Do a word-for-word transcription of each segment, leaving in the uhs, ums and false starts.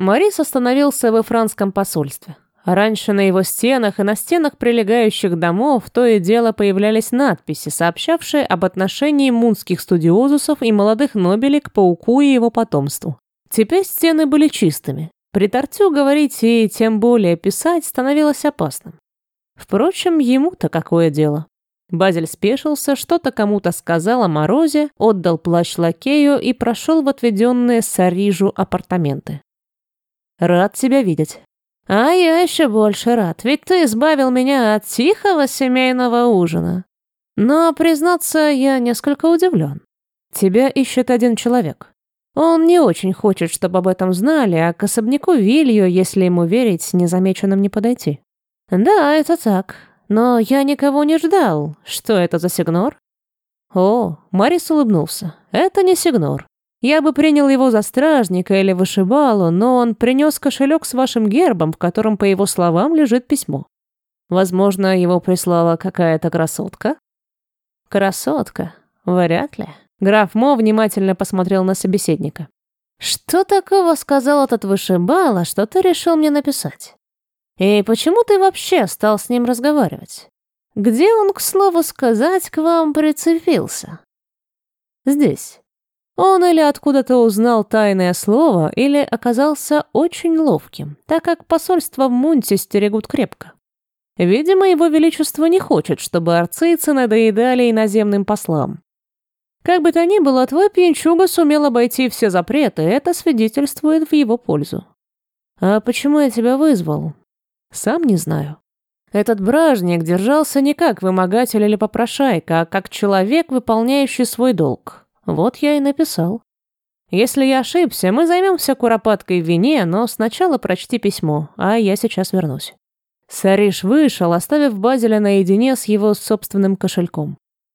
Морис остановился во французском посольстве. Раньше на его стенах и на стенах прилегающих домов то и дело появлялись надписи, сообщавшие об отношении мунских студиозусов и молодых нобелей к пауку и его потомству. Теперь стены были чистыми. При Тартю говорить и тем более писать становилось опасным. Впрочем, ему-то какое дело? Базель спешился, что-то кому-то сказал о морозе, отдал плащ лакею и прошел в отведенные Сарижу апартаменты. «Рад тебя видеть». «А я еще больше рад, ведь ты избавил меня от тихого семейного ужина. Но, признаться, я несколько удивлен. Тебя ищет один человек. Он не очень хочет, чтобы об этом знали, а к особняку Вилью, если ему верить, незамеченным не подойти». «Да, это так. Но я никого не ждал. Что это за сигнор?» «О», — Морис улыбнулся, — «это не сигнор. Я бы принял его за стражника или вышибалу, но он принес кошелек с вашим гербом, в котором, по его словам, лежит письмо. Возможно, его прислала какая-то красотка?» «Красотка? Вряд ли». Граф Мо внимательно посмотрел на собеседника. «Что такого сказал этот вышибала, что ты решил мне написать? И почему ты вообще стал с ним разговаривать? Где он, к слову сказать, к вам прицепился?» «Здесь». Он или откуда-то узнал тайное слово, или оказался очень ловким, так как посольство в Мунте стерегут крепко. Видимо, его величество не хочет, чтобы арцийцы надоедали иноземным послам. Как бы то ни было, твой пьянчуга сумел обойти все запреты, это свидетельствует в его пользу. А почему я тебя вызвал? Сам не знаю. Этот бражник держался не как вымогатель или попрошайка, а как человек, выполняющий свой долг. Вот я и написал. Если я ошибся, мы займемся куропаткой в вине, но сначала прочти письмо, а я сейчас вернусь. Сариж вышел, оставив Базеля наедине с его собственным кошельком.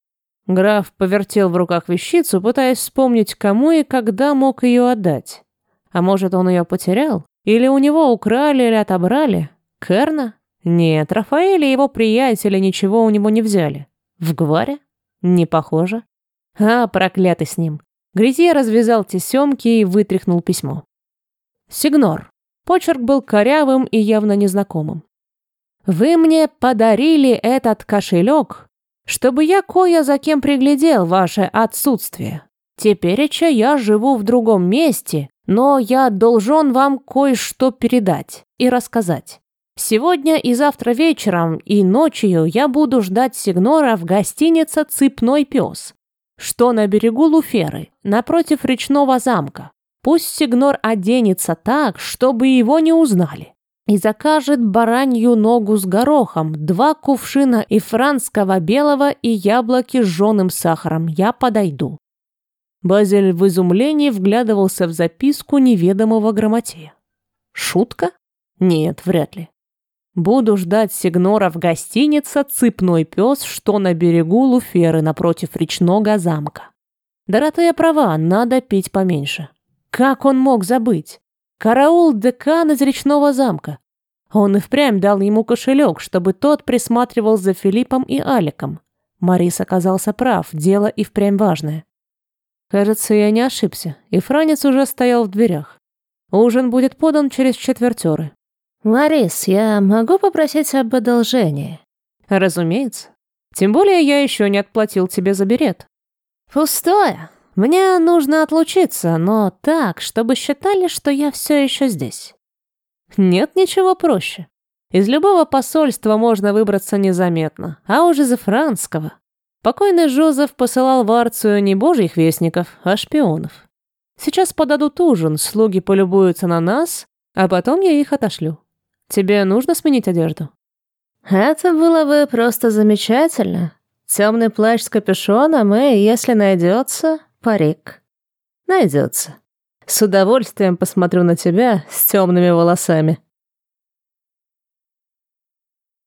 Граф повертел в руках вещицу, пытаясь вспомнить, кому и когда мог ее отдать. А может, он ее потерял? Или у него украли или отобрали? Керна? Нет, Рафаэль и его приятели ничего у него не взяли. В Гваре? Не похоже. А, проклятый с ним. Грязье развязал тесемки и вытряхнул письмо. Сигнор. Почерк был корявым и явно незнакомым. «Вы мне подарили этот кошелек, чтобы я кое за кем приглядел ваше отсутствие. Тепереча я живу в другом месте, но я должен вам кое-что передать и рассказать. Сегодня и завтра вечером и ночью я буду ждать сигнора в гостинице «Цепной пес», что на берегу Луферы, напротив речного замка. Пусть сигнор оденется так, чтобы его не узнали, и закажет баранью ногу с горохом, два кувшина и франского белого и яблоки с жженым сахаром. Я подойду». Базель в изумлении вглядывался в записку неведомого грамотея. Шутка? Нет, вряд ли. «Буду ждать сигнора в гостинице «Цепной пес», что на берегу Луферы, напротив речного замка». Доротея права, надо пить поменьше. Как он мог забыть? Караул декан из речного замка. Он и впрямь дал ему кошелек, чтобы тот присматривал за Филиппом и Аликом. Морис оказался прав, дело и впрямь важное. Кажется, я не ошибся, и Франец уже стоял в дверях. Ужин будет подан через четвертёры. «Морис, я могу попросить об одолжении?» «Разумеется. Тем более я еще не отплатил тебе за берет». «Пустое. Мне нужно отлучиться, но так, чтобы считали, что я все еще здесь». «Нет ничего проще. Из любого посольства можно выбраться незаметно, а уж из французского. Покойный Жозеф посылал в Арцию не божьих вестников, а шпионов. Сейчас подадут ужин, слуги полюбуются на нас, а потом я их отошлю. Тебе нужно сменить одежду?» «Это было бы просто замечательно. Темный плащ с капюшоном и, если найдется, парик». «Найдется. С удовольствием посмотрю на тебя с темными волосами».